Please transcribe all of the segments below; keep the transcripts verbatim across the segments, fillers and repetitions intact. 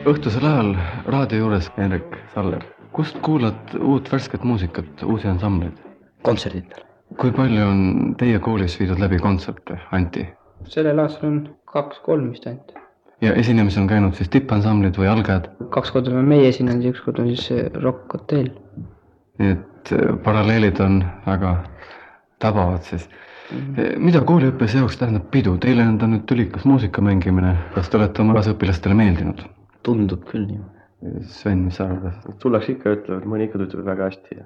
õhtusel ajal raadio juures Henrik Saller. Kust kuulad uut värsket muusikat, uusi ansambleid? Kontserditel. Kui palju on teie koolis viidud läbi kontserte, Anti? Sellel aastal on kaks-kolm vist ainult. Ja esinemis on käinud siis tippansamblid või algajad? Kaks korda on meie esinenud ja üks kord on siis Rock Hotel. Nii et paralleelid on väga tabavad siis. Mm-hmm. Mida kooliõppes jaoks tähendab pidu? Teile on ta nüüd tülikas muusika mängimine. Kas te olete oma kaasõpilastele meeldinud? Tundub küll nii. Sven, mis sa arvad? Tullaks ikka ütlevad, mõni ikka ütleb väga hästi.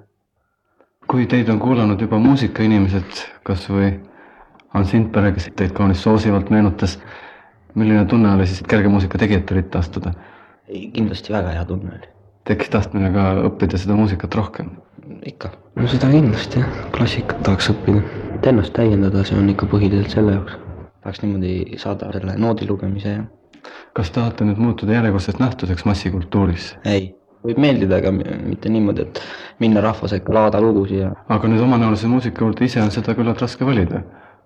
Kui teid on kuulanud juba muusikainimesed, kas või Hans Sindberg, kes teid kaunis soosivalt meenutas, milline tunne oli siis kerge muusika tegijate ritta astuda? Kindlasti väga hea tunne oli. Tekkis tahtmine ka õppida seda muusikat rohkem? Ikka. No seda kindlasti, jah. Klassikat tahaks õppida. Ennast täiendada, see on ikka põhiliselt selle jaoks. Tahaks niimoodi saada selle noodi lugemise. Ja. Kas tahate nüüd muutuda järjekordsest nähtuseks massikultuuris? Ei. Võib meeldida, aga mitte niimoodi, et minna rahvasekka laada lugusi. Ja... Aga nüüd omanäolise muusika juurde ise on seda küllalt raske valida.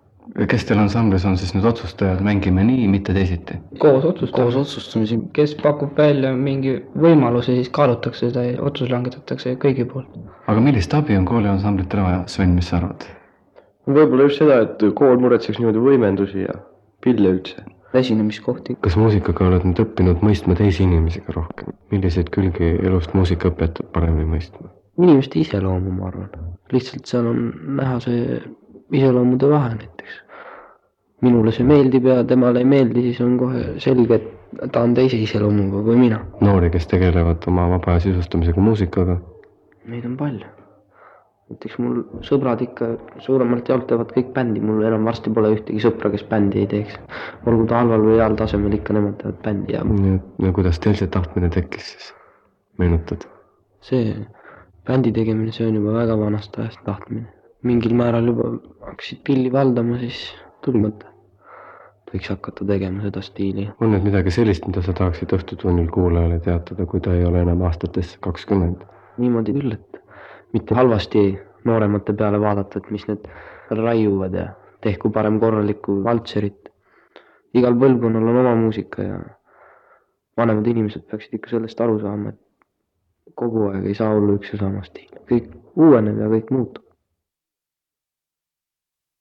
Kes teil ansamblis on siis nüüd otsustajad, mängime nii, mitte teisiti? Koos otsustame. Koos otsustame. Kes pakub välja mingi võimaluse, siis kaalutakse seda ja otsus langetatakse kõigi poolt. Aga millist abi on kooli ansamblitele vaja? Sven, mis sa arvad? Võib-olla just seda, et kool muretseks niimoodi võimendusi ja pille üldse. Esinemiskohti. Kas muusikaga oled nüüd õppinud mõistma teisi inimesiga rohkem? Milliseid külgi elust muusika õpetab paremini mõistma? Inimeste iseloomu, ma arvan. Lihtsalt seal on näha see iseloomude vahe näiteks. Minule see meeldib ja temale ei meeldi, siis on kohe selge, et ta on teise iseloomuga kui mina. Noori, kes tegelevad oma vaba sisustamisega muusikaga? Neid on palju. Näiteks mul sõbrad ikka suuremalt jaolt teevad kõik bändi, mul enam varsti pole ühtegi sõpra, kes bändi ei teeks. Olgu ta halval või heal tasemel, ikka nemad teevad bändi. Ja... Ja kuidas teil see tahtmine tekkis siis? Meenutad? See bändi tegemine, see on juba väga vanast ajast tahtmine. Mingil määral juba hakkasid pilli valdama, siis tuli mõte. Võiks hakata tegema seda stiili. On nüüd midagi sellist, mida sa tahaksid õhtutunnil kuulajale teatada, kui ta ei ole enam aastatesse kakskümmend? Niimoodi küll, et mitte halvasti nooremate peale vaadata, et mis need raiuvad ja tehku parem korralikku valtserit. Igal põlvkonnal on oma muusika ja vanemad inimesed peaksid ikka sellest aru saama, et kogu aeg ei saa olla üks ja sama stiil. Kõik uueneb ja kõik muutub.